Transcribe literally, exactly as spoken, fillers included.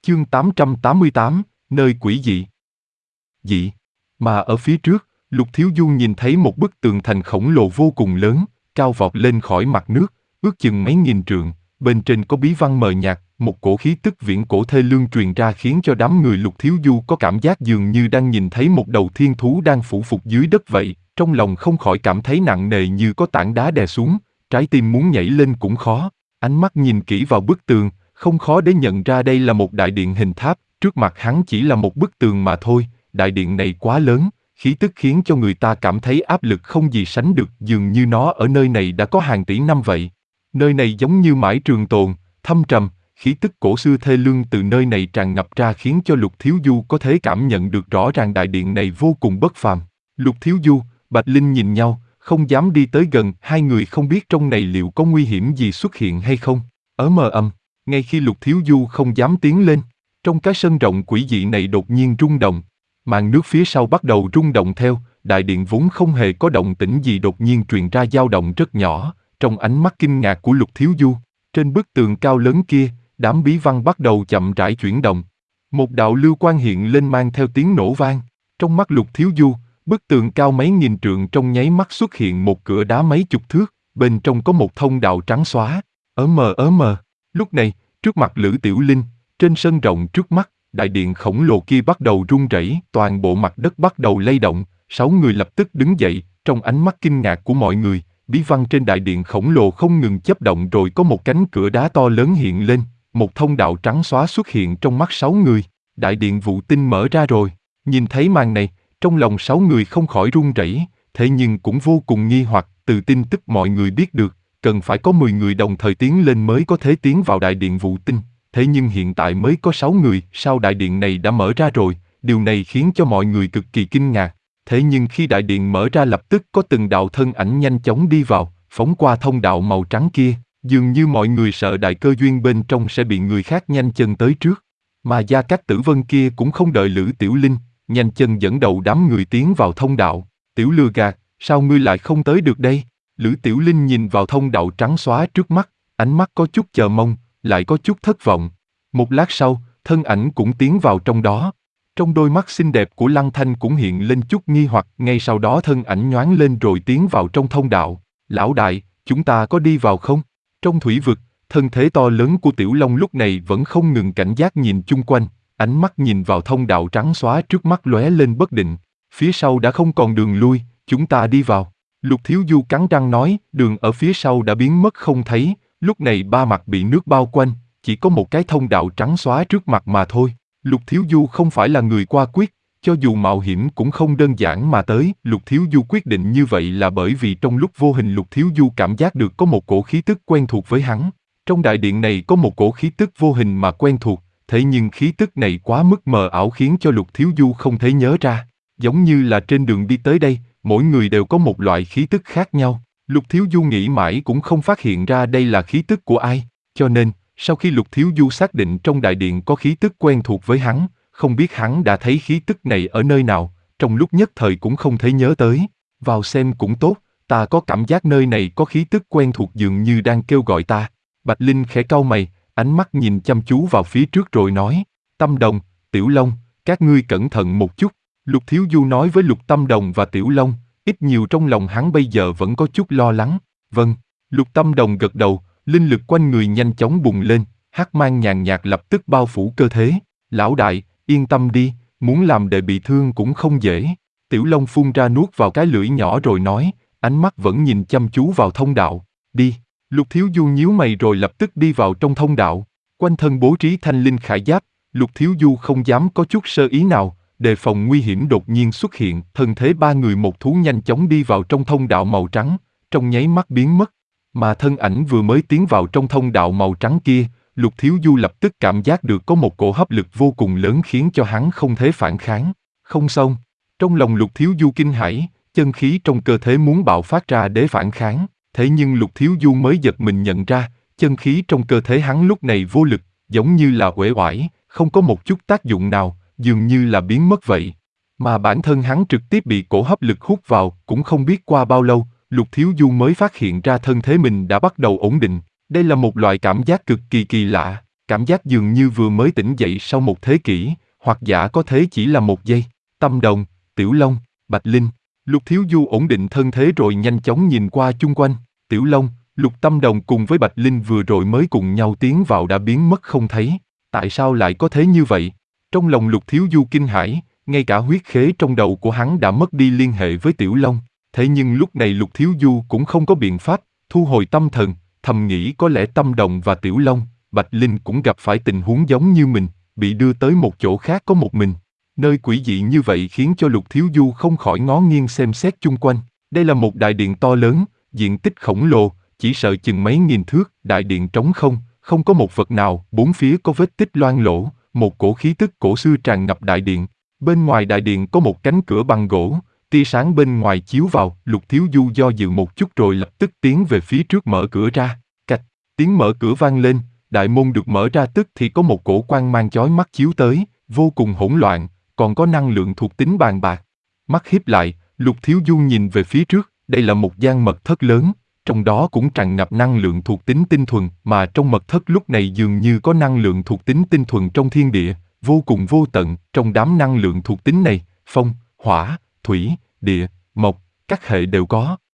Chương tám trăm tám mươi tám, nơi quỷ dị. Dị. Mà ở phía trước, Lục Thiếu Du nhìn thấy một bức tường thành khổng lồ vô cùng lớn, cao vọt lên khỏi mặt nước, ước chừng mấy nghìn trượng, bên trên có bí văn mờ nhạt, một cổ khí tức viễn cổ thê lương truyền ra khiến cho đám người Lục Thiếu Du có cảm giác dường như đang nhìn thấy một đầu thiên thú đang phủ phục dưới đất vậy, trong lòng không khỏi cảm thấy nặng nề như có tảng đá đè xuống, trái tim muốn nhảy lên cũng khó. Ánh mắt nhìn kỹ vào bức tường, không khó để nhận ra đây là một đại điện hình tháp, trước mặt hắn chỉ là một bức tường mà thôi, đại điện này quá lớn, khí tức khiến cho người ta cảm thấy áp lực không gì sánh được, dường như nó ở nơi này đã có hàng tỷ năm vậy. Nơi này giống như mãi trường tồn, thâm trầm, khí tức cổ xưa thê lương từ nơi này tràn ngập ra khiến cho Lục Thiếu Du có thể cảm nhận được rõ ràng đại điện này vô cùng bất phàm. Lục Thiếu Du, Bạch Linh nhìn nhau, không dám đi tới gần, hai người không biết trong này liệu có nguy hiểm gì xuất hiện hay không. Ở mờ ầm, ngay khi Lục Thiếu Du không dám tiến lên, trong cái sân rộng quỷ dị này đột nhiên rung động. Màn nước phía sau bắt đầu rung động theo, đại điện vốn không hề có động tĩnh gì đột nhiên truyền ra dao động rất nhỏ, trong ánh mắt kinh ngạc của Lục Thiếu Du. Trên bức tường cao lớn kia, đám bí văn bắt đầu chậm rãi chuyển động. Một đạo lưu quang hiện lên mang theo tiếng nổ vang. Trong mắt Lục Thiếu Du, bức tường cao mấy nghìn trượng trong nháy mắt xuất hiện một cửa đá mấy chục thước, bên trong có một thông đạo trắng xóa. Ở mờ ở mờ, lúc này, trước mặt Lữ Tiểu Linh, trên sân rộng trước mắt, đại điện khổng lồ kia bắt đầu rung rẩy, toàn bộ mặt đất bắt đầu lay động, sáu người lập tức đứng dậy, trong ánh mắt kinh ngạc của mọi người, bí văn trên đại điện khổng lồ không ngừng chớp động rồi có một cánh cửa đá to lớn hiện lên, một thông đạo trắng xóa xuất hiện trong mắt sáu người, đại điện vụ tinh mở ra rồi. Nhìn thấy màn này, trong lòng sáu người không khỏi run rẩy, thế nhưng cũng vô cùng nghi hoặc, từ tin tức mọi người biết được, cần phải có mười người đồng thời tiến lên mới có thể tiến vào đại điện vụ tinh, thế nhưng hiện tại mới có sáu người, sao đại điện này đã mở ra rồi, điều này khiến cho mọi người cực kỳ kinh ngạc. Thế nhưng khi đại điện mở ra lập tức có từng đạo thân ảnh nhanh chóng đi vào, phóng qua thông đạo màu trắng kia, dường như mọi người sợ đại cơ duyên bên trong sẽ bị người khác nhanh chân tới trước. Mà Gia Cát Tử Vân kia cũng không đợi Lữ Tiểu Linh, nhanh chân dẫn đầu đám người tiến vào thông đạo. Tiểu lừa gạt, sao ngươi lại không tới được đây? Lữ Tiểu Linh nhìn vào thông đạo trắng xóa trước mắt, ánh mắt có chút chờ mong, lại có chút thất vọng. Một lát sau, thân ảnh cũng tiến vào trong đó. Trong đôi mắt xinh đẹp của Lăng Thanh cũng hiện lên chút nghi hoặc, ngay sau đó thân ảnh nhoáng lên rồi tiến vào trong thông đạo. Lão đại, chúng ta có đi vào không? Trong thủy vực, thân thế to lớn của Tiểu Long lúc này vẫn không ngừng cảnh giác nhìn chung quanh, ánh mắt nhìn vào thông đạo trắng xóa trước mắt lóe lên bất định. Phía sau đã không còn đường lui, chúng ta đi vào. Lục Thiếu Du cắn răng nói, đường ở phía sau đã biến mất không thấy, lúc này ba mặt bị nước bao quanh, chỉ có một cái thông đạo trắng xóa trước mặt mà thôi. Lục Thiếu Du không phải là người qua quyết, cho dù mạo hiểm cũng không đơn giản mà tới. Lục Thiếu Du quyết định như vậy là bởi vì trong lúc vô hình Lục Thiếu Du cảm giác được có một cổ khí tức quen thuộc với hắn. Trong đại điện này có một cổ khí tức vô hình mà quen thuộc, thế nhưng khí tức này quá mức mờ ảo khiến cho Lục Thiếu Du không thể nhớ ra. Giống như là trên đường đi tới đây, mỗi người đều có một loại khí tức khác nhau. Lục Thiếu Du nghĩ mãi cũng không phát hiện ra đây là khí tức của ai, cho nên, sau khi Lục Thiếu Du xác định trong đại điện có khí tức quen thuộc với hắn, không biết hắn đã thấy khí tức này ở nơi nào, trong lúc nhất thời cũng không thể nhớ tới. Vào xem cũng tốt, ta có cảm giác nơi này có khí tức quen thuộc dường như đang kêu gọi ta. Bạch Linh khẽ cau mày, ánh mắt nhìn chăm chú vào phía trước rồi nói, Tâm Đồng, Tiểu Long, các ngươi cẩn thận một chút. Lục Thiếu Du nói với Lục Tâm Đồng và Tiểu Long, ít nhiều trong lòng hắn bây giờ vẫn có chút lo lắng. Vâng, Lục Tâm Đồng gật đầu, linh lực quanh người nhanh chóng bùng lên, hắc mang nhàn nhạt lập tức bao phủ cơ thể. Lão đại, yên tâm đi, muốn làm đệ bị thương cũng không dễ. Tiểu Long phun ra nuốt vào cái lưỡi nhỏ rồi nói, ánh mắt vẫn nhìn chăm chú vào thông đạo. Đi. Lục Thiếu Du nhíu mày rồi lập tức đi vào trong thông đạo. Quanh thân bố trí thanh linh khải giáp, Lục Thiếu Du không dám có chút sơ ý nào, đề phòng nguy hiểm đột nhiên xuất hiện. Thân thế ba người một thú nhanh chóng đi vào trong thông đạo màu trắng, trong nháy mắt biến mất. Mà thân ảnh vừa mới tiến vào trong thông đạo màu trắng kia, Lục Thiếu Du lập tức cảm giác được có một cổ hấp lực vô cùng lớn khiến cho hắn không thể phản kháng. Không xong, trong lòng Lục Thiếu Du kinh hãi, chân khí trong cơ thể muốn bạo phát ra để phản kháng, thế nhưng Lục Thiếu Du mới giật mình nhận ra, chân khí trong cơ thể hắn lúc này vô lực, giống như là uể oải, không có một chút tác dụng nào, dường như là biến mất vậy. Mà bản thân hắn trực tiếp bị cổ hấp lực hút vào, cũng không biết qua bao lâu, Lục Thiếu Du mới phát hiện ra thân thế mình đã bắt đầu ổn định. Đây là một loại cảm giác cực kỳ kỳ lạ. cảm giác dường như vừa mới tỉnh dậy sau một thế kỷ, hoặc giả có thế chỉ là một giây. Tâm Đồng, Tiểu Long, Bạch Linh. Lục Thiếu Du ổn định thân thế rồi nhanh chóng nhìn qua chung quanh. Tiểu Long, Lục Tâm Đồng cùng với Bạch Linh vừa rồi mới cùng nhau tiến vào đã biến mất không thấy. Tại sao lại có thế như vậy? Trong lòng Lục Thiếu Du kinh hãi, ngay cả huyết khế trong đầu của hắn đã mất đi liên hệ với Tiểu Long. Thế nhưng lúc này Lục Thiếu Du cũng không có biện pháp, thu hồi tâm thần, thầm nghĩ có lẽ Tâm Đồng và Tiểu Long, Bạch Linh cũng gặp phải tình huống giống như mình, bị đưa tới một chỗ khác có một mình. Nơi quỷ dị như vậy khiến cho Lục Thiếu Du không khỏi ngó nghiêng xem xét chung quanh. Đây là một đại điện to lớn, diện tích khổng lồ, chỉ sợ chừng mấy nghìn thước, đại điện trống không, không có một vật nào, bốn phía có vết tích loang lổ, một cổ khí tức cổ xưa tràn ngập đại điện. Bên ngoài đại điện có một cánh cửa bằng gỗ, tia sáng bên ngoài chiếu vào, Lục Thiếu Du do dự một chút rồi lập tức tiến về phía trước mở cửa ra. Cạch, tiếng mở cửa vang lên, đại môn được mở ra tức thì có một cổ quang mang chói mắt chiếu tới, vô cùng hỗn loạn, còn có năng lượng thuộc tính bàn bạc. Mắt híp lại, Lục Thiếu Du nhìn về phía trước, đây là một gian mật thất lớn, trong đó cũng tràn ngập năng lượng thuộc tính tinh thuần, mà trong mật thất lúc này dường như có năng lượng thuộc tính tinh thuần trong thiên địa, vô cùng vô tận. Trong đám năng lượng thuộc tính này, phong, hỏa, thủy, địa, mộc, các hệ đều có.